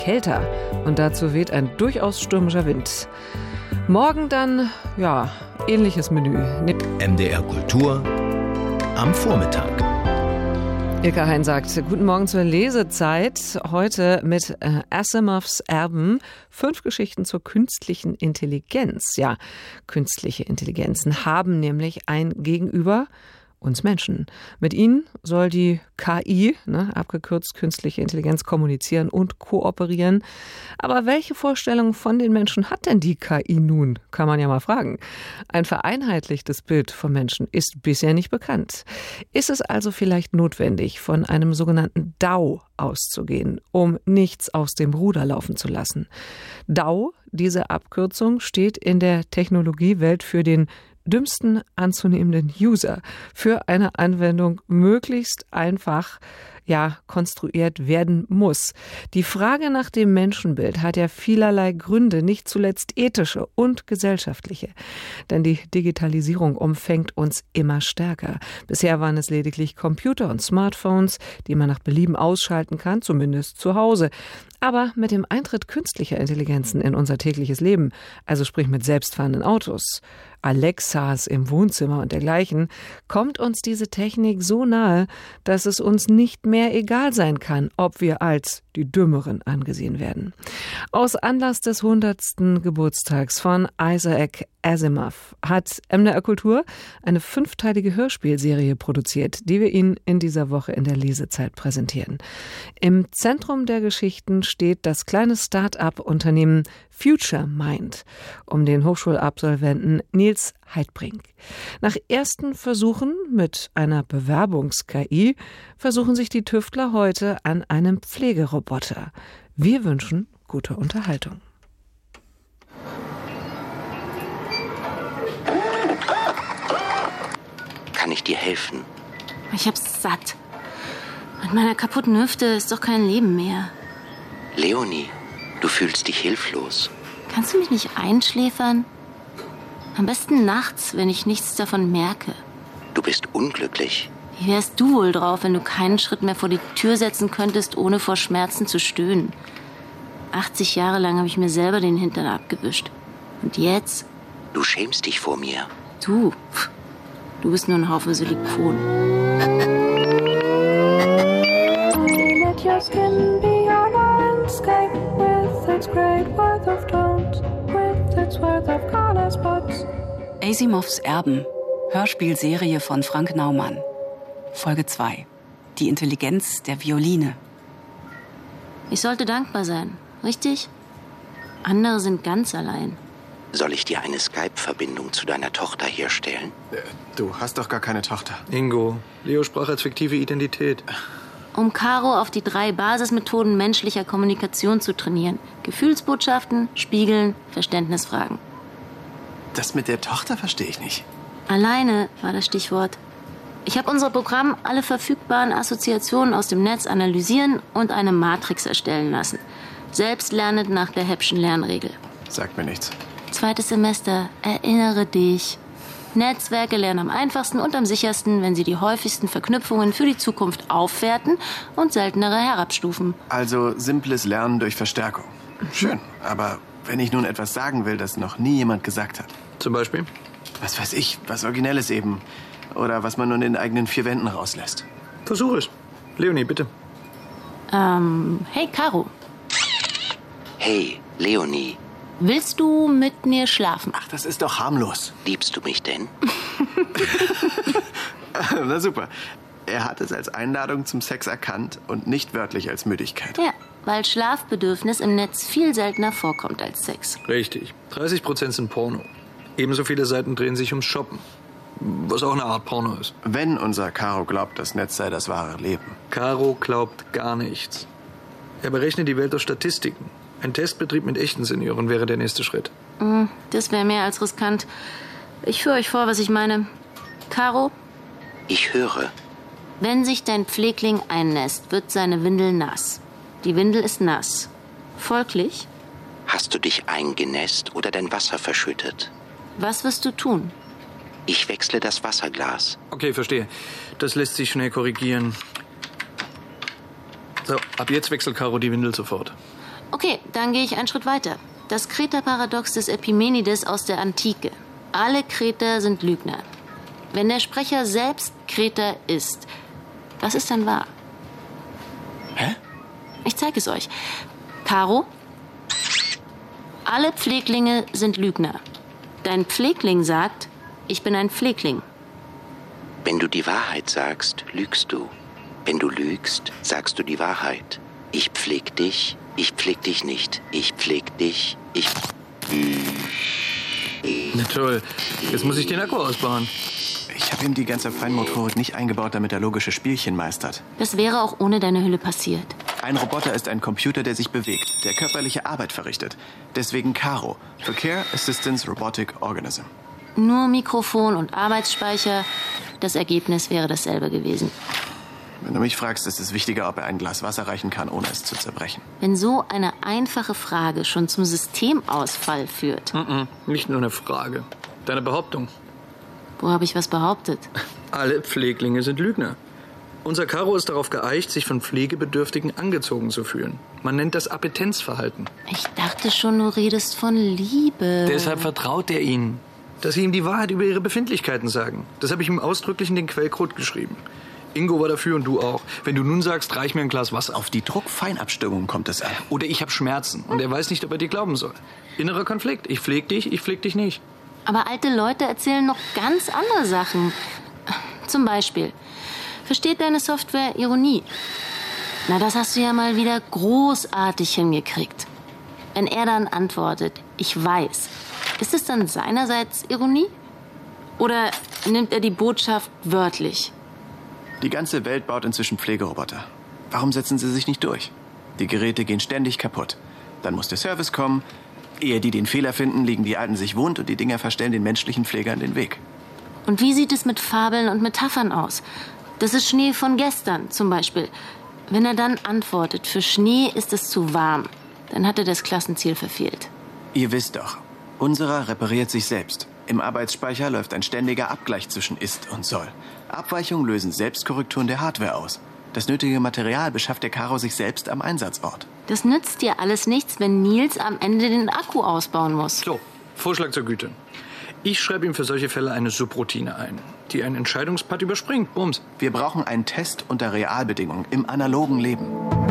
kälter und dazu weht ein durchaus stürmischer Wind. Morgen dann, ähnliches Menü. MDR Kultur am Vormittag. Ilka Hein sagt, guten Morgen zur Lesezeit. Heute mit Asimovs Erben. 5 Geschichten zur künstlichen Intelligenz. Ja, künstliche Intelligenzen haben nämlich ein Gegenüber, uns Menschen. Mit ihnen soll die KI, abgekürzt künstliche Intelligenz, kommunizieren und kooperieren. Aber welche Vorstellungen von den Menschen hat denn die KI nun? Kann man ja mal fragen. Ein vereinheitlichtes Bild vom Menschen ist bisher nicht bekannt. Ist es also vielleicht notwendig, von einem sogenannten DAO auszugehen, um nichts aus dem Ruder laufen zu lassen? DAO, diese Abkürzung, steht in der Technologiewelt für den dümmsten anzunehmenden User, für eine Anwendung möglichst einfach konstruiert werden muss. Die Frage nach dem Menschenbild hat ja vielerlei Gründe, nicht zuletzt ethische und gesellschaftliche. Denn die Digitalisierung umfängt uns immer stärker. Bisher waren es lediglich Computer und Smartphones, die man nach Belieben ausschalten kann, zumindest zu Hause. Aber mit dem Eintritt künstlicher Intelligenzen in unser tägliches Leben, also sprich mit selbstfahrenden Autos, Alexas im Wohnzimmer und dergleichen, kommt uns diese Technik so nahe, dass es uns nicht mehr egal sein kann, ob wir als die Dümmeren angesehen werden. Aus Anlass des 100. Geburtstags von Isaac Asimov hat MDR Kultur eine 5-teilige Hörspielserie produziert, die wir Ihnen in dieser Woche in der Lesezeit präsentieren. Im Zentrum der Geschichten steht das kleine Start-up-Unternehmen Future Mind um den Hochschulabsolventen Nils Heidbrink. Nach ersten Versuchen mit einer Bewerbungs-KI versuchen sich die Tüftler heute an einem Pflegeroboter. Wir wünschen gute Unterhaltung. Kann ich dir helfen? Ich hab's satt. Mit meiner kaputten Hüfte ist doch kein Leben mehr. Leonie, du fühlst dich hilflos. Kannst du mich nicht einschläfern? Am besten nachts, wenn ich nichts davon merke. Du bist unglücklich. Wie wärst du wohl drauf, wenn du keinen Schritt mehr vor die Tür setzen könntest, ohne vor Schmerzen zu stöhnen? 80 Jahre lang habe ich mir selber den Hintern abgewischt. Und jetzt? Du schämst dich vor mir. Du bist nur ein Haufen Silikon. Asimovs Erben, Hörspielserie von Frank Naumann. Folge 2. Die Intelligenz der Violine. Ich sollte dankbar sein, richtig? Andere sind ganz allein. Soll ich dir eine Skype-Verbindung zu deiner Tochter herstellen? Du hast doch gar keine Tochter. Ingo, Leo sprach als fiktive Identität. Um Caro auf die 3 Basismethoden menschlicher Kommunikation zu trainieren. Gefühlsbotschaften, Spiegeln, Verständnisfragen. Das mit der Tochter verstehe ich nicht. Alleine war das Stichwort. Ich habe unser Programm alle verfügbaren Assoziationen aus dem Netz analysieren und eine Matrix erstellen lassen. Selbstlernend nach der Heppschen Lernregel. Sagt mir nichts. 2. Semester, erinnere dich. Netzwerke lernen am einfachsten und am sichersten, wenn sie die häufigsten Verknüpfungen für die Zukunft aufwerten und seltenere herabstufen. Also simples Lernen durch Verstärkung. Schön, aber wenn ich nun etwas sagen will, das noch nie jemand gesagt hat. Zum Beispiel? Was weiß ich, was Originelles eben. Oder was man nur in den eigenen 4 Wänden rauslässt. Versuch es. Leonie, bitte. Hey, Caro. Hey, Leonie. Willst du mit mir schlafen? Ach, das ist doch harmlos. Liebst du mich denn? Na super. Er hat es als Einladung zum Sex erkannt und nicht wörtlich als Müdigkeit. Ja, weil Schlafbedürfnis im Netz viel seltener vorkommt als Sex. Richtig. 30% sind Porno. Ebenso viele Seiten drehen sich ums Shoppen. Was auch eine Art Porno ist. Wenn unser Caro glaubt, das Netz sei das wahre Leben. Caro glaubt gar nichts. Er berechnet die Welt aus Statistiken. Ein Testbetrieb mit echten Senioren wäre der nächste Schritt. Das wäre mehr als riskant. Ich führe euch vor, was ich meine. Caro? Ich höre. Wenn sich dein Pflegling einnässt, wird seine Windel nass. Die Windel ist nass. Folglich? Hast du dich eingenässt oder dein Wasser verschüttet? Was wirst du tun? Ich wechsle das Wasserglas. Okay, verstehe. Das lässt sich schnell korrigieren. So, ab jetzt wechselt Caro die Windel sofort. Okay, dann gehe ich einen Schritt weiter. Das Kreterparadox des Epimenides aus der Antike. Alle Kreter sind Lügner. Wenn der Sprecher selbst Kreter ist, was ist dann wahr? Hä? Ich zeige es euch. Caro? Alle Pfleglinge sind Lügner. Dein Pflegling sagt, ich bin ein Pflegling. Wenn du die Wahrheit sagst, lügst du. Wenn du lügst, sagst du die Wahrheit. Ich pfleg dich nicht. Ich pfleg dich, Na toll, jetzt muss ich den Akku ausbauen. Ich habe ihm die ganze Feinmotorik nicht eingebaut, damit er logische Spielchen meistert. Das wäre auch ohne deine Hülle passiert. Ein Roboter ist ein Computer, der sich bewegt, der körperliche Arbeit verrichtet. Deswegen CARO, für Care Assistance Robotic Organism. Nur Mikrofon und Arbeitsspeicher. Das Ergebnis wäre dasselbe gewesen. Wenn du mich fragst, ist es wichtiger, ob er ein Glas Wasser reichen kann, ohne es zu zerbrechen. Wenn so eine einfache Frage schon zum Systemausfall führt. Nicht nur eine Frage. Deine Behauptung. Wo habe ich was behauptet? Alle Pfleglinge sind Lügner. Unser Caro ist darauf geeicht, sich von Pflegebedürftigen angezogen zu fühlen. Man nennt das Appetenzverhalten. Ich dachte schon, du redest von Liebe. Deshalb vertraut er ihnen, dass sie ihm die Wahrheit über ihre Befindlichkeiten sagen. Das habe ich ihm ausdrücklich in den Quellcode geschrieben. Ingo war dafür und du auch. Wenn du nun sagst, reich mir ein Glas Wasser. Auf die Druckfeinabstimmung kommt es an. Oder ich habe Schmerzen und er weiß nicht, ob er dir glauben soll. Innerer Konflikt. Ich pfleg dich nicht. Aber alte Leute erzählen noch ganz andere Sachen. Zum Beispiel, versteht deine Software Ironie? Na, das hast du ja mal wieder großartig hingekriegt. Wenn er dann antwortet, ich weiß, ist es dann seinerseits Ironie? Oder nimmt er die Botschaft wörtlich? Die ganze Welt baut inzwischen Pflegeroboter. Warum setzen sie sich nicht durch? Die Geräte gehen ständig kaputt. Dann muss der Service kommen. Ehe die den Fehler finden, liegen die Alten sich wund und die Dinger verstellen den menschlichen Pflegern den Weg. Und wie sieht es mit Fabeln und Metaphern aus? Das ist Schnee von gestern zum Beispiel. Wenn er dann antwortet, für Schnee ist es zu warm, dann hat er das Klassenziel verfehlt. Ihr wisst doch, unserer repariert sich selbst. Im Arbeitsspeicher läuft ein ständiger Abgleich zwischen Ist und Soll. Abweichungen lösen Selbstkorrekturen der Hardware aus. Das nötige Material beschafft der Caro sich selbst am Einsatzort. Das nützt dir alles nichts, wenn Nils am Ende den Akku ausbauen muss. So, Vorschlag zur Güte. Ich schreibe ihm für solche Fälle eine Subroutine ein, die einen Entscheidungspart überspringt. Bums. Wir brauchen einen Test unter Realbedingungen im analogen Leben.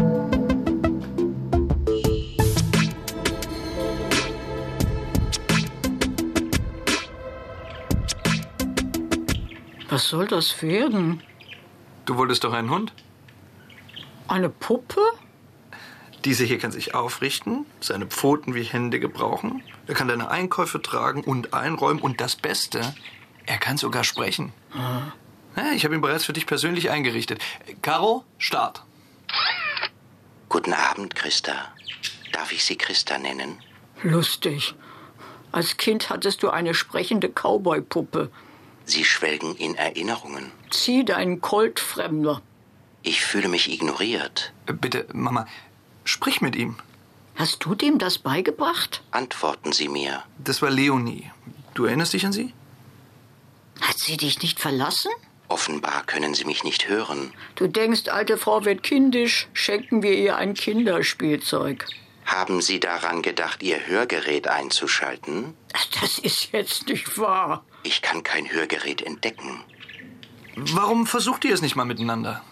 Was soll das werden? Du wolltest doch einen Hund? Eine Puppe? Dieser hier kann sich aufrichten, seine Pfoten wie Hände gebrauchen. Er kann deine Einkäufe tragen und einräumen. Und das Beste, er kann sogar sprechen. Ja, ich habe ihn bereits für dich persönlich eingerichtet. Caro, Start. Guten Abend, Christa. Darf ich Sie Christa nennen? Lustig. Als Kind hattest du eine sprechende Cowboy-Puppe. Sie schwelgen in Erinnerungen. Zieh deinen Colt, Fremder. Ich fühle mich ignoriert. Bitte, Mama, sprich mit ihm. Hast du dem das beigebracht? Antworten Sie mir. Das war Leonie. Du erinnerst dich an sie? Hat sie dich nicht verlassen? Offenbar können Sie mich nicht hören. Du denkst, alte Frau wird kindisch, schenken wir ihr ein Kinderspielzeug. Haben Sie daran gedacht, Ihr Hörgerät einzuschalten? Das ist jetzt nicht wahr. Ich kann kein Hörgerät entdecken. Warum versucht ihr es nicht mal miteinander?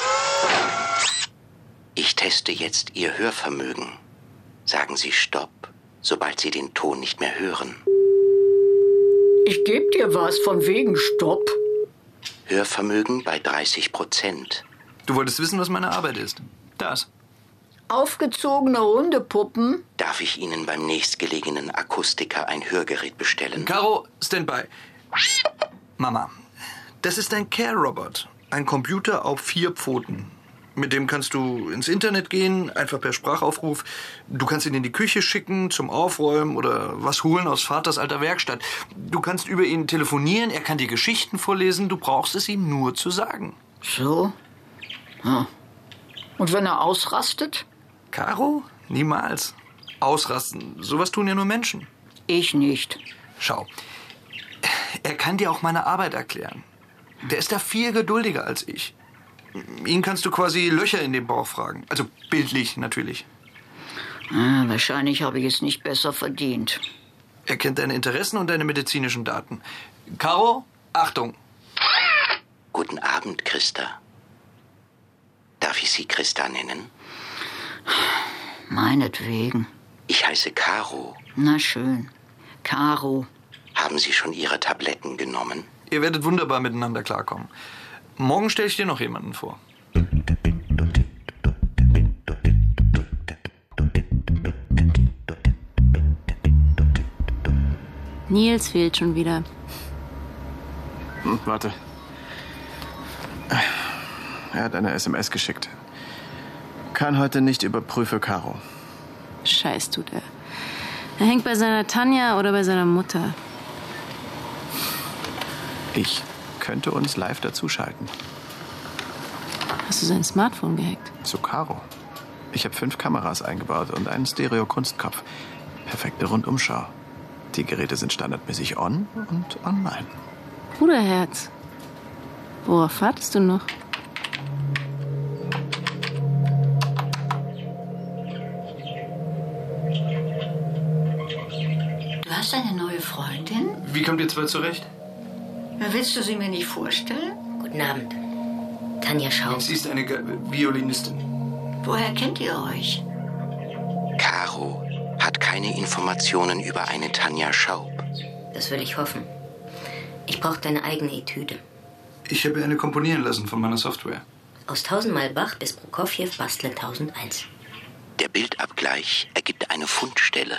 Ich teste jetzt Ihr Hörvermögen. Sagen Sie Stopp, sobald Sie den Ton nicht mehr hören. Ich geb dir was, von wegen Stopp. Hörvermögen bei 30%. Du wolltest wissen, was meine Arbeit ist. Das. Aufgezogene Hundepuppen. Darf ich Ihnen beim nächstgelegenen Akustiker ein Hörgerät bestellen? Caro, Standby. Mama, das ist ein Care-Robot. Ein Computer auf 4 Pfoten. Mit dem kannst du ins Internet gehen, einfach per Sprachaufruf. Du kannst ihn in die Küche schicken, zum Aufräumen oder was holen aus Vaters alter Werkstatt. Du kannst über ihn telefonieren, er kann dir Geschichten vorlesen. Du brauchst es ihm nur zu sagen. So? Ja. Und wenn er ausrastet? Caro? Niemals. Ausrasten. Sowas tun ja nur Menschen. Ich nicht. Schau, er kann dir auch meine Arbeit erklären. Der ist da viel geduldiger als ich. Ihn kannst du quasi Löcher in den Bauch fragen. Also bildlich natürlich. Wahrscheinlich habe ich es nicht besser verdient. Er kennt deine Interessen und deine medizinischen Daten. Caro, Achtung. Guten Abend, Christa. Darf ich Sie Christa nennen? Meinetwegen. Ich heiße Caro. Na schön. Caro. Haben Sie schon Ihre Tabletten genommen? Ihr werdet wunderbar miteinander klarkommen. Morgen stelle ich dir noch jemanden vor. Nils fehlt schon wieder. Warte. Er hat eine SMS geschickt. Kann heute nicht, überprüfe Caro. Scheiß tut er. Er hängt bei seiner Tanja oder bei seiner Mutter. Ich könnte uns live dazuschalten. Hast du sein Smartphone gehackt? Zu Caro. Ich habe 5 Kameras eingebaut und einen Stereo-Kunstkopf. Perfekte Rundumschau. Die Geräte sind standardmäßig on und online. Bruderherz. Worauf wartest du noch? Du hast eine neue Freundin? Wie kommt ihr zwei zurecht? Willst du sie mir nicht vorstellen? Guten Abend. Tanja Schaub. Sie ist eine Violinistin. Woher kennt ihr euch? Caro hat keine Informationen über eine Tanja Schaub. Das will ich hoffen. Ich brauche deine eigene Etüde. Ich habe eine komponieren lassen von meiner Software. Aus 1000-mal Bach bis Prokofjew bastle 1001. Der Bildabgleich ergibt eine Fundstelle.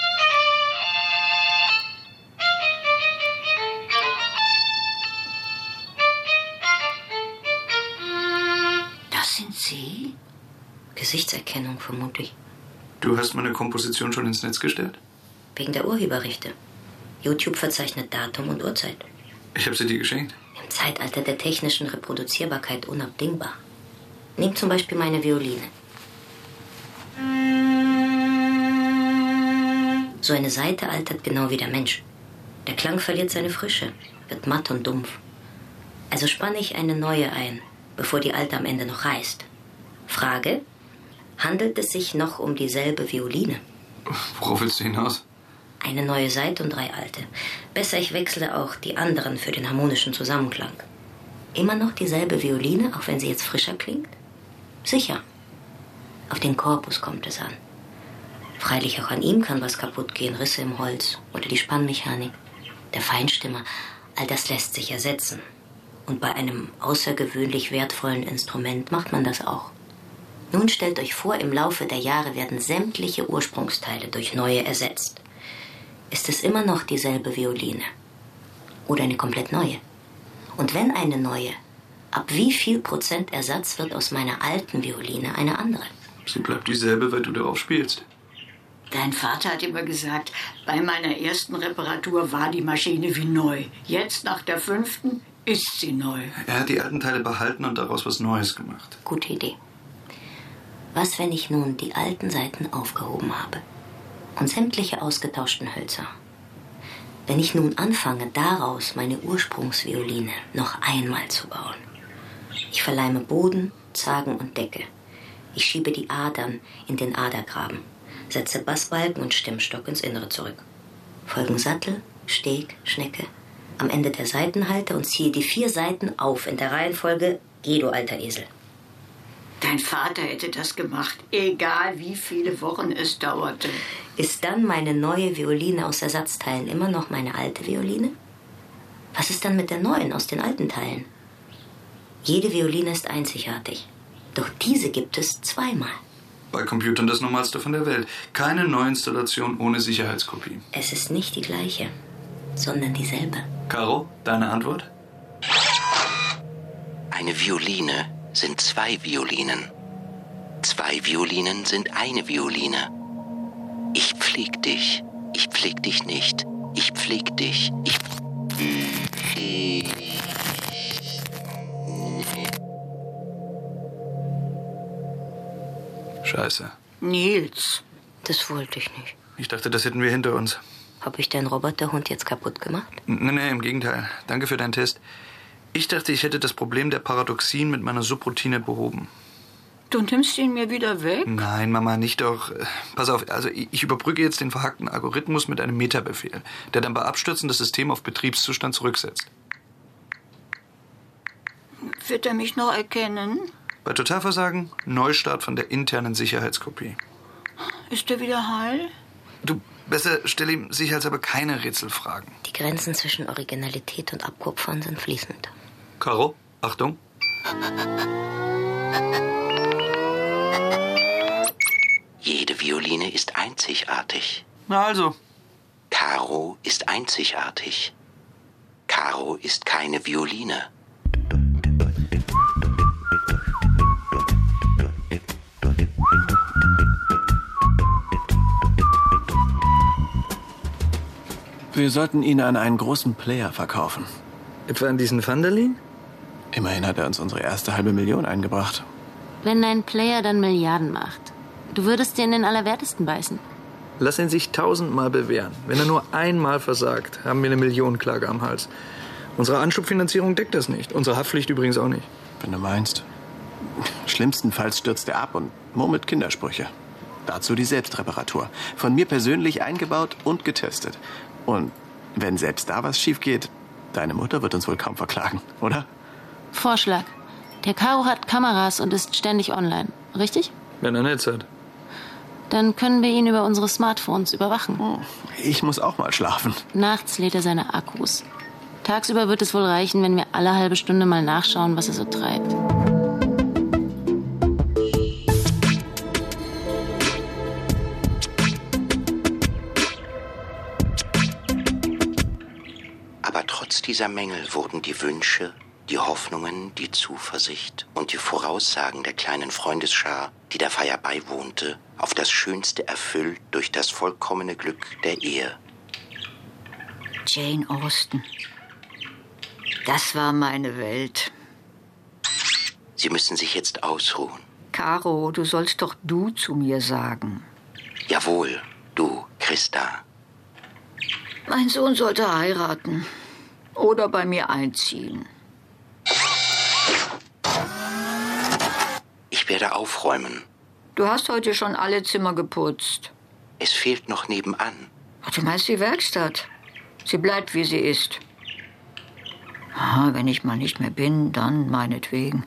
Das sind Sie? Gesichtserkennung vermutlich. Du hast meine Komposition schon ins Netz gestellt? Wegen der Urheberrechte. YouTube verzeichnet Datum und Uhrzeit. Ich habe sie dir geschenkt. Im Zeitalter der technischen Reproduzierbarkeit unabdingbar. Nimm zum Beispiel meine Violine. So eine Saite altert genau wie der Mensch. Der Klang verliert seine Frische, wird matt und dumpf. Also spanne ich eine neue ein, bevor die alte am Ende noch reißt. Frage: Handelt es sich noch um dieselbe Violine? Worauf willst du hinaus? Eine neue Saite und 3 alte. Besser, ich wechsle auch die anderen für den harmonischen Zusammenklang. Immer noch dieselbe Violine, auch wenn sie jetzt frischer klingt? Sicher. Auf den Korpus kommt es an. Freilich auch an ihm kann was kaputt gehen, Risse im Holz oder die Spannmechanik. Der Feinstimmer, all das lässt sich ersetzen. Und bei einem außergewöhnlich wertvollen Instrument macht man das auch. Nun stellt euch vor, im Laufe der Jahre werden sämtliche Ursprungsteile durch neue ersetzt. Ist es immer noch dieselbe Violine? Oder eine komplett neue? Und wenn eine neue, ab wie viel Prozent Ersatz wird aus meiner alten Violine eine andere? Sie bleibt dieselbe, weil du darauf spielst. Dein Vater hat immer gesagt, bei meiner ersten Reparatur war die Maschine wie neu. Jetzt, nach der 5., ist sie neu. Er hat die alten Teile behalten und daraus was Neues gemacht. Gute Idee. Was, wenn ich nun die alten Saiten aufgehoben habe und sämtliche ausgetauschten Hölzer? Wenn ich nun anfange, daraus meine Ursprungsvioline noch einmal zu bauen. Ich verleime Boden, Zagen und Decke. Ich schiebe die Adern in den Adergraben, setze Bassbalken und Stimmstock ins Innere zurück. Folgen Sattel, Steg, Schnecke, am Ende der Saitenhalter und ziehe die 4 Saiten auf in der Reihenfolge Geh, du alter Esel. Dein Vater hätte das gemacht, egal wie viele Wochen es dauerte. Ist dann meine neue Violine aus Ersatzteilen immer noch meine alte Violine? Was ist dann mit der neuen aus den alten Teilen? Jede Violine ist einzigartig. Doch diese gibt es 2-mal. Bei Computern das Normalste von der Welt. Keine Neuinstallation ohne Sicherheitskopie. Es ist nicht die gleiche, sondern dieselbe. Caro, deine Antwort? Eine Violine sind 2 Violinen. 2 Violinen sind eine Violine. Ich pfleg dich nicht. Ich pfleg dich. Scheiße. Nils. Das wollte ich nicht. Ich dachte, das hätten wir hinter uns. Habe ich deinen Roboterhund jetzt kaputt gemacht? Nee, im Gegenteil. Danke für deinen Test. Ich dachte, ich hätte das Problem der Paradoxien mit meiner Subroutine behoben. Du nimmst ihn mir wieder weg? Nein, Mama, nicht doch. Pass auf, also ich überbrücke jetzt den verhackten Algorithmus mit einem Metabefehl, der dann bei Abstürzen das System auf Betriebszustand zurücksetzt. Wird er mich noch erkennen? Bei Totalversagen Neustart von der internen Sicherheitskopie. Ist er wieder heil? Du, besser stell ihm sicherheitshalber keine Rätselfragen. Die Grenzen zwischen Originalität und Abkupfern sind fließend. Caro, Achtung. Jede Violine ist einzigartig. Na also. Caro ist einzigartig. Caro ist keine Violine. Wir sollten ihn an einen großen Player verkaufen. Etwa an diesen Vanderlin? Immerhin hat er uns unsere erste $500.000 eingebracht. Wenn dein Player dann Milliarden macht, du würdest dir in den Allerwertesten beißen. Lass ihn sich 1000-mal bewähren. Wenn er nur einmal versagt, haben wir eine Millionenklage am Hals. Unsere Anschubfinanzierung deckt das nicht. Unsere Haftpflicht übrigens auch nicht. Wenn du meinst. Schlimmstenfalls stürzt er ab und murmelt Kindersprüche. Dazu die Selbstreparatur. Von mir persönlich eingebaut und getestet. Und wenn selbst da was schief geht, deine Mutter wird uns wohl kaum verklagen, oder? Vorschlag. Der Caro hat Kameras und ist ständig online, richtig? Wenn er Netz hat. Dann können wir ihn über unsere Smartphones überwachen. Ich muss auch mal schlafen. Nachts lädt er seine Akkus. Tagsüber wird es wohl reichen, wenn wir alle halbe Stunde mal nachschauen, was er so treibt. Aber trotz dieser Mängel wurden die Wünsche, die Hoffnungen, die Zuversicht und die Voraussagen der kleinen Freundesschar, die der Feier beiwohnte, auf das Schönste erfüllt durch das vollkommene Glück der Ehe. Jane Austen. Das war meine Welt. Sie müssen sich jetzt ausruhen. Caro, du sollst doch du zu mir sagen. Jawohl, du, Christa. Mein Sohn sollte heiraten oder bei mir einziehen. Ich werde aufräumen. Du hast heute schon alle Zimmer geputzt. Es fehlt noch nebenan. Ach, du meinst die Werkstatt? Sie bleibt, wie sie ist. Wenn ich mal nicht mehr bin, dann meinetwegen.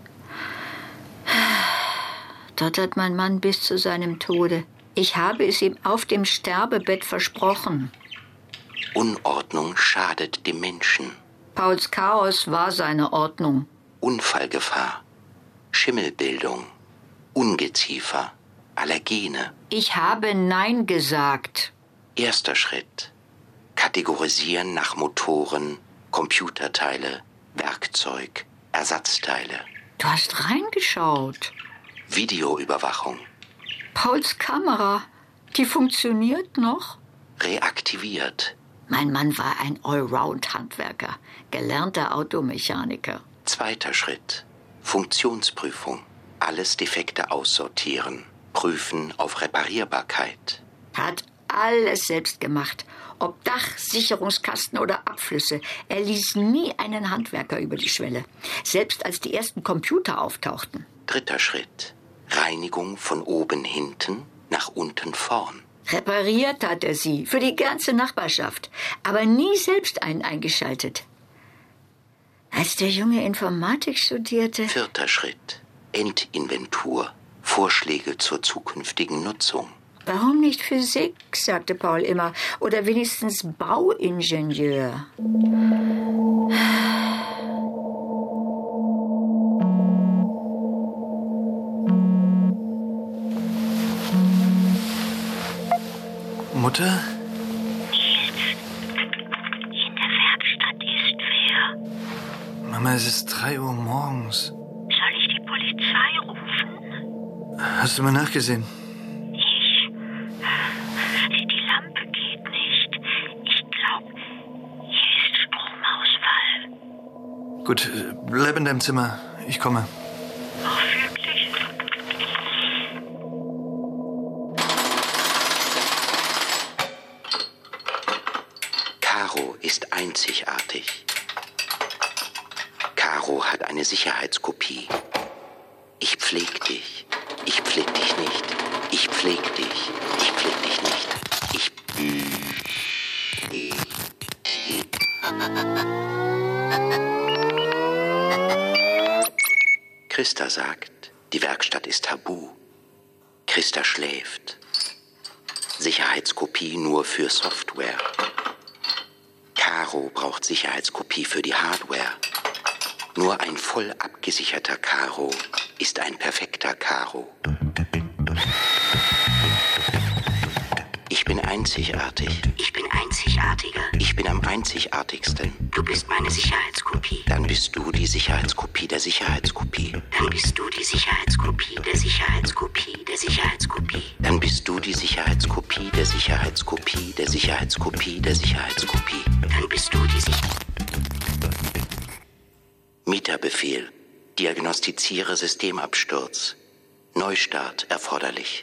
Dort hat mein Mann bis zu seinem Tode. Ich habe es ihm auf dem Sterbebett versprochen. Unordnung schadet dem Menschen. Pauls Chaos war seine Ordnung. Unfallgefahr, Schimmelbildung, Ungeziefer, Allergene. Ich habe Nein gesagt. Erster Schritt. Kategorisieren nach Motoren, Computerteile, Werkzeug, Ersatzteile. Du hast reingeschaut. Videoüberwachung. Pauls Kamera, die funktioniert noch? Reaktiviert. Mein Mann war ein Allround-Handwerker, gelernter Automechaniker. Zweiter Schritt. Funktionsprüfung. Alles Defekte aussortieren. Prüfen auf Reparierbarkeit. Hat alles selbst gemacht. Ob Dach, Sicherungskasten oder Abflüsse. Er ließ nie einen Handwerker über die Schwelle. Selbst als die ersten Computer auftauchten. Dritter Schritt. Reinigung von oben hinten nach unten vorn. Repariert hat er sie, für die ganze Nachbarschaft. Aber nie selbst einen eingeschaltet. Als der Junge Informatik studierte... Vierter Schritt. Endinventur. Vorschläge zur zukünftigen Nutzung. Warum nicht Physik, sagte Paul immer. Oder wenigstens Bauingenieur. Mutter? In der Werkstatt ist wer? Mama, es ist 3 Uhr morgens. Soll ich die Polizei rufen? Hast du mal nachgesehen? Die Lampe geht nicht. Ich glaube, hier ist Stromausfall. Gut, bleib in deinem Zimmer. Ich komme. Ach, wirklich? Caro ist einzigartig. Caro hat eine Sicherheitskopie. Ich pfleg dich. Ich pfleg dich nicht. Ich pfleg dich. Ich pfleg dich nicht. Ich... Christa sagt, die Werkstatt ist tabu. Christa schläft. Sicherheitskopie nur für Software. Caro braucht Sicherheitskopie für die Hardware. Nur ein voll abgesicherter Caro ist ein perfekter Caro. Ich bin einzigartig. Ich bin einzigartiger. Ich bin am einzigartigsten. Du bist meine Sicherheitskopie. Dann bist du die Sicherheitskopie der Sicherheitskopie. Dann bist du die Sicherheitskopie der Sicherheitskopie der Sicherheitskopie. Dann bist du die Sicherheitskopie der Sicherheitskopie der Sicherheitskopie der Sicherheitskopie. Dann bist du die Mieterbefehl. Diagnostiziere Systemabsturz. Neustart erforderlich.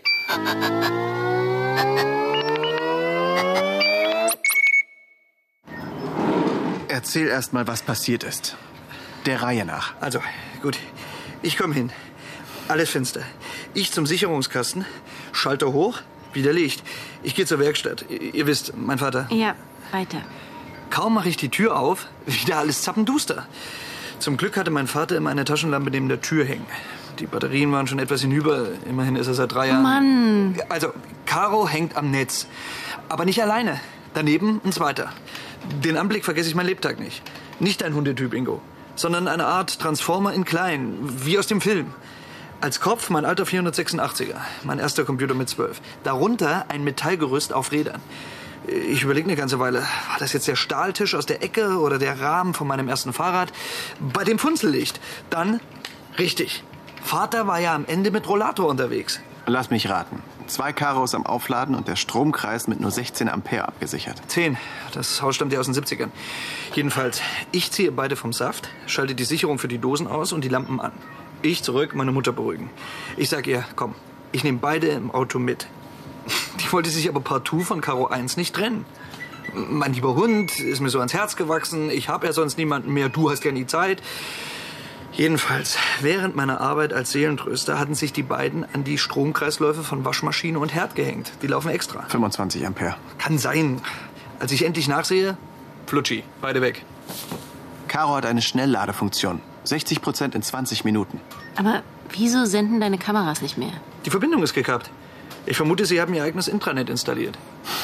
Erzähl erst mal, was passiert ist. Der Reihe nach. Also, gut. Ich komme hin. Alles finster. Ich zum Sicherungskasten. Schalter hoch. Wieder Licht. Ich gehe zur Werkstatt. Ihr wisst, mein Vater. Ja, weiter. Kaum mache ich die Tür auf, wieder alles zappenduster. Zum Glück hatte mein Vater immer eine Taschenlampe neben der Tür hängen. Die Batterien waren schon etwas hinüber. Immerhin ist er seit 3 Jahren... Mann! Also, Caro hängt am Netz. Aber nicht alleine. Daneben ein zweiter. Den Anblick vergesse ich mein Lebtag nicht. Nicht ein Hundetyp, Ingo. Sondern eine Art Transformer in klein. Wie aus dem Film. Als Kopf mein alter 486er. Mein erster Computer mit 12. Darunter ein Metallgerüst auf Rädern. Ich überlege eine ganze Weile, war das jetzt der Stahltisch aus der Ecke oder der Rahmen von meinem ersten Fahrrad? Bei dem Funzellicht. Dann, richtig. Vater war ja am Ende mit Rollator unterwegs. Lass mich raten. 2 Karos am Aufladen und der Stromkreis mit nur 16 Ampere abgesichert. 10. Das Haus stammt ja aus den 70ern. Jedenfalls, ich ziehe beide vom Saft, schalte die Sicherung für die Dosen aus und die Lampen an. Ich zurück, meine Mutter beruhigen. Ich sag ihr, komm, ich nehme beide im Auto mit. Die wollte sich aber partout von Karo 1 nicht trennen. Mein lieber Hund ist mir so ans Herz gewachsen. Ich habe ja sonst niemanden mehr. Du hast ja nie Zeit. Jedenfalls, während meiner Arbeit als Seelentröster hatten sich die beiden an die Stromkreisläufe von Waschmaschine und Herd gehängt. Die laufen extra. 25 Ampere. Kann sein. Als ich endlich nachsehe, Flutschi, beide weg. Caro hat eine Schnellladefunktion. 60% in 20 Minuten. Aber wieso senden deine Kameras nicht mehr? Die Verbindung ist gekappt. Ich vermute, Sie haben Ihr eigenes Intranet installiert.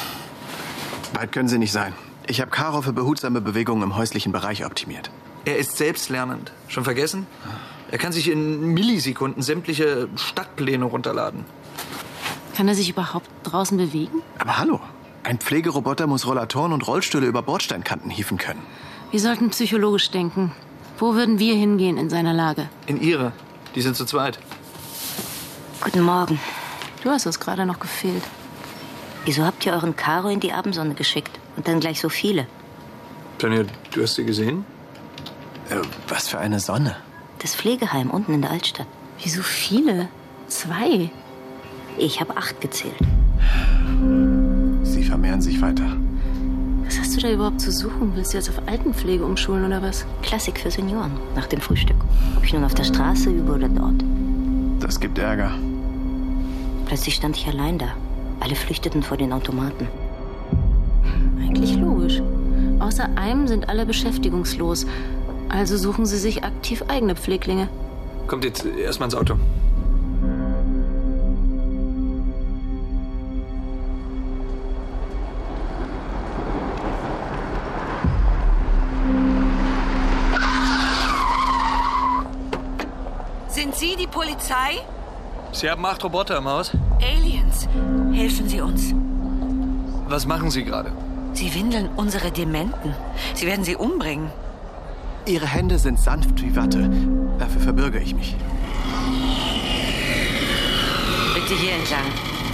Weit können Sie nicht sein. Ich habe Caro für behutsame Bewegungen im häuslichen Bereich optimiert. Er ist selbstlernend. Schon vergessen? Er kann sich in Millisekunden sämtliche Stadtpläne runterladen. Kann er sich überhaupt draußen bewegen? Aber hallo, ein Pflegeroboter muss Rollatoren und Rollstühle über Bordsteinkanten hieven können. Wir sollten psychologisch denken. Wo würden wir hingehen in seiner Lage? In Ihre. Die sind zu zweit. Guten Morgen. Du hast uns gerade noch gefehlt. Wieso habt ihr euren Caro in die Abendsonne geschickt? Und dann gleich so viele? Tanja, du hast sie gesehen? Was für eine Sonne. Das Pflegeheim unten in der Altstadt. Wieso viele? 2? Ich habe 8 gezählt. Sie vermehren sich weiter. Was hast du da überhaupt zu suchen? Willst du jetzt auf Altenpflege umschulen oder was? Klassik für Senioren, nach dem Frühstück. Ob ich nun auf der Straße übe oder dort. Das gibt Ärger. Plötzlich stand ich allein da. Alle flüchteten vor den Automaten. Eigentlich logisch. Außer einem sind alle beschäftigungslos. Also suchen sie sich aktiv eigene Pfleglinge. Kommt jetzt erstmal ins Auto. Sind Sie die Polizei? Sie haben 8 Roboter im Haus. Aliens. Helfen Sie uns. Was machen Sie gerade? Sie windeln unsere Dementen. Sie werden sie umbringen. Ihre Hände sind sanft wie Watte. Dafür verbürge ich mich. Bitte hier entlang.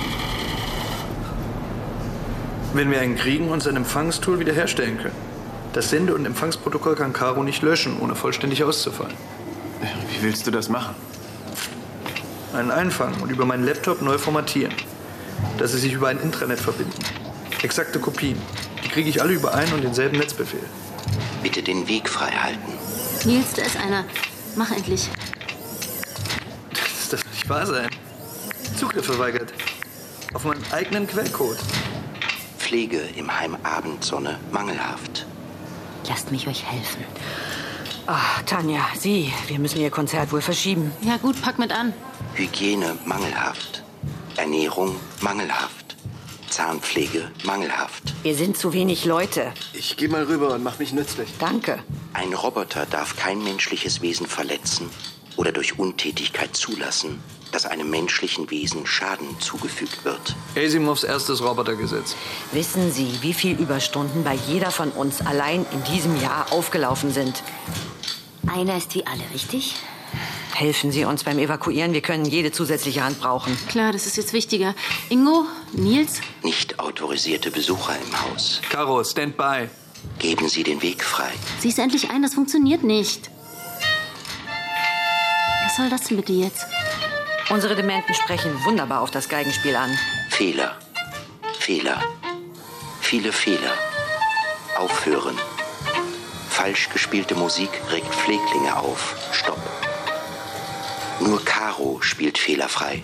Wenn wir einen kriegen und sein Empfangstool wiederherstellen können. Das Sende- und Empfangsprotokoll kann Caro nicht löschen, ohne vollständig auszufallen. Wie willst du das machen? Einen einfangen und über meinen Laptop neu formatieren. Dass sie sich über ein Intranet verbinden. Exakte Kopien. Die kriege ich alle über einen und denselben Netzbefehl. Bitte den Weg frei halten. Nils, da ist einer. Mach endlich. Das ist das nicht wahr sein. Zugriff verweigert. Auf meinen eigenen Quellcode. Pflege im Heim Abendsonne mangelhaft. Lasst mich euch helfen. Ach, Tanja, wir müssen Ihr Konzert wohl verschieben. Ja gut, pack mit an. Hygiene mangelhaft. Ernährung mangelhaft. Zahnpflege mangelhaft. Wir sind zu wenig Leute. Ich gehe mal rüber und mach mich nützlich. Danke. Ein Roboter darf kein menschliches Wesen verletzen oder durch Untätigkeit zulassen, dass einem menschlichen Wesen Schaden zugefügt wird. Asimovs erstes Robotergesetz. Wissen Sie, wie viel Überstunden bei jeder von uns allein in diesem Jahr aufgelaufen sind? Einer ist wie alle, richtig? Helfen Sie uns beim Evakuieren. Wir können jede zusätzliche Hand brauchen. Klar, das ist jetzt wichtiger. Ingo, Nils? Nicht autorisierte Besucher im Haus. Caro, stand by. Geben Sie den Weg frei. Sieh's endlich ein, das funktioniert nicht. Was soll das denn bitte jetzt? Unsere Dementen sprechen wunderbar auf das Geigenspiel an. Fehler. Fehler. Viele Fehler. Aufhören. Falsch gespielte Musik regt Pfleglinge auf. Stopp. Nur Caro spielt fehlerfrei.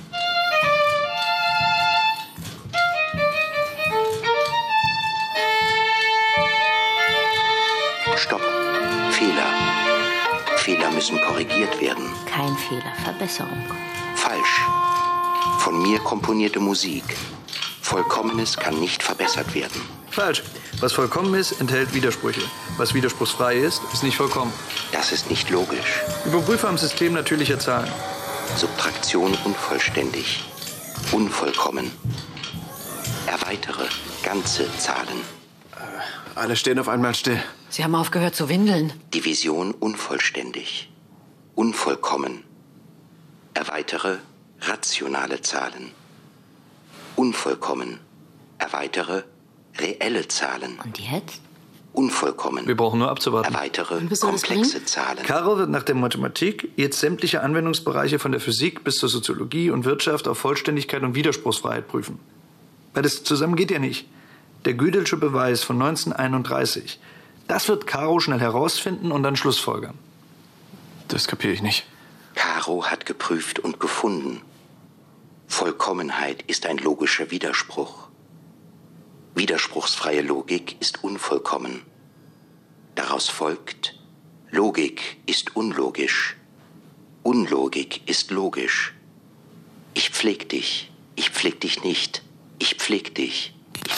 Stopp. Fehler. Fehler müssen korrigiert werden. Kein Fehler, Verbesserung. Falsch. Von mir komponierte Musik. Vollkommenes kann nicht verbessert werden. Falsch. Was vollkommen ist, enthält Widersprüche. Was widerspruchsfrei ist, ist nicht vollkommen. Das ist nicht logisch. Überprüfe am System natürlicher Zahlen. Subtraktion unvollständig. Unvollkommen. Erweitere ganze Zahlen. Alle stehen auf einmal still. Sie haben aufgehört zu windeln. Division unvollständig. Unvollkommen. Erweitere rationale Zahlen. Unvollkommen. Erweitere reelle Zahlen. Und jetzt? Unvollkommen. Wir brauchen nur abzuwarten. Erweitere komplexe Zahlen. Caro wird nach der Mathematik jetzt sämtliche Anwendungsbereiche von der Physik bis zur Soziologie und Wirtschaft auf Vollständigkeit und Widerspruchsfreiheit prüfen. Beides zusammen geht ja nicht. Der Gödel'sche Beweis von 1931, das wird Caro schnell herausfinden und dann schlussfolgern. Das kapiere ich nicht. Caro hat geprüft und gefunden. Vollkommenheit ist ein logischer Widerspruch. Widerspruchsfreie Logik ist unvollkommen. Daraus folgt, Logik ist unlogisch. Unlogik ist logisch. Ich pfleg dich nicht. Ich pfleg dich.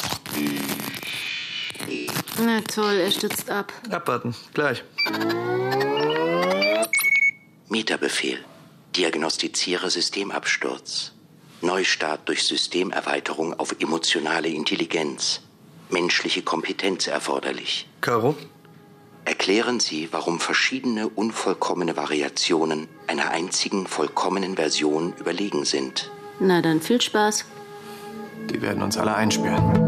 Na toll, er stürzt ab. Abwarten, gleich. Meterbefehl. Diagnostiziere Systemabsturz. Neustart durch Systemerweiterung auf emotionale Intelligenz. Menschliche Kompetenz erforderlich. Caro? Erklären Sie, warum verschiedene unvollkommene Variationen einer einzigen vollkommenen Version überlegen sind. Na dann viel Spaß. Die werden uns alle einsperren.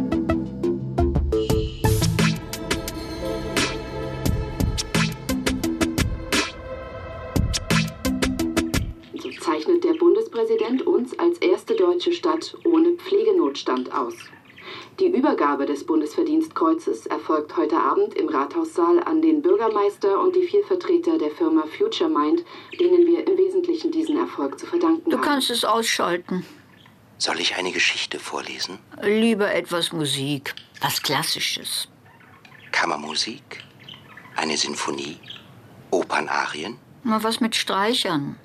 Zeichnet der Bundespräsident uns als erste deutsche Stadt ohne Pflegenotstand aus. Die Übergabe des Bundesverdienstkreuzes erfolgt heute Abend im Rathaussaal an den Bürgermeister und die 4 Vertreter der Firma FutureMind, denen wir im Wesentlichen diesen Erfolg zu verdanken haben. Du kannst es ausschalten. Soll ich eine Geschichte vorlesen? Lieber etwas Musik. Was Klassisches. Kammermusik? Eine Sinfonie? Opernarien? Mal was mit Streichern.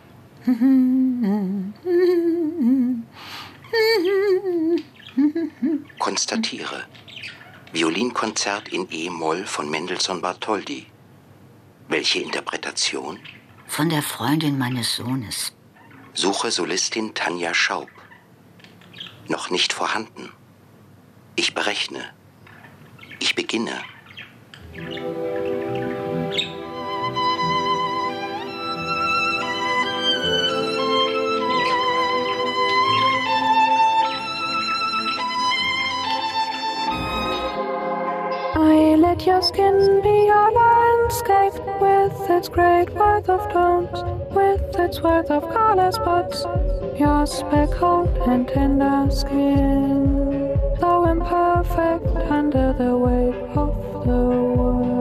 Konstatiere. Violinkonzert in E-Moll von Mendelssohn-Bartholdy. Welche Interpretation? Von der Freundin meines Sohnes. Suche Solistin Tanja Schaub. Noch nicht vorhanden. Ich berechne. Ich beginne. I let your skin be your landscape, with its great worth of tones, with its worth of color spots, your speckled and tender skin, though imperfect under the weight of the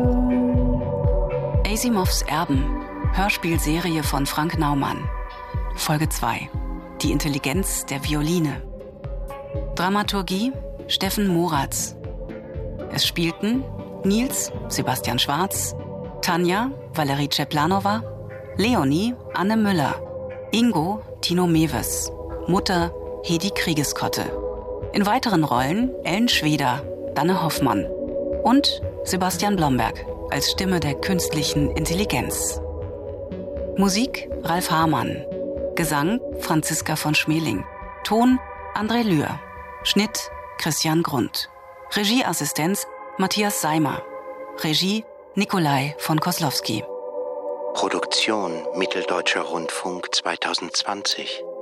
world. Asimovs Erben, Hörspielserie von Frank Naumann. Folge 2. Die Intelligenz der Violine. Dramaturgie Steffen Moratz. Es spielten Nils Sebastian Schwarz, Tanja Valerie Ceplanova, Leonie Anne Müller, Ingo Tino Mewes, Mutter Hedi Kriegeskotte. In weiteren Rollen Ellen Schweder, Danne Hoffmann und Sebastian Blomberg als Stimme der künstlichen Intelligenz. Musik Ralf Hamann. Gesang Franziska von Schmeling. Ton André Lühr. Schnitt Christian Grund. Regieassistenz Matthias Seimer. Regie Nikolai von Koslowski. Produktion Mitteldeutscher Rundfunk 2020.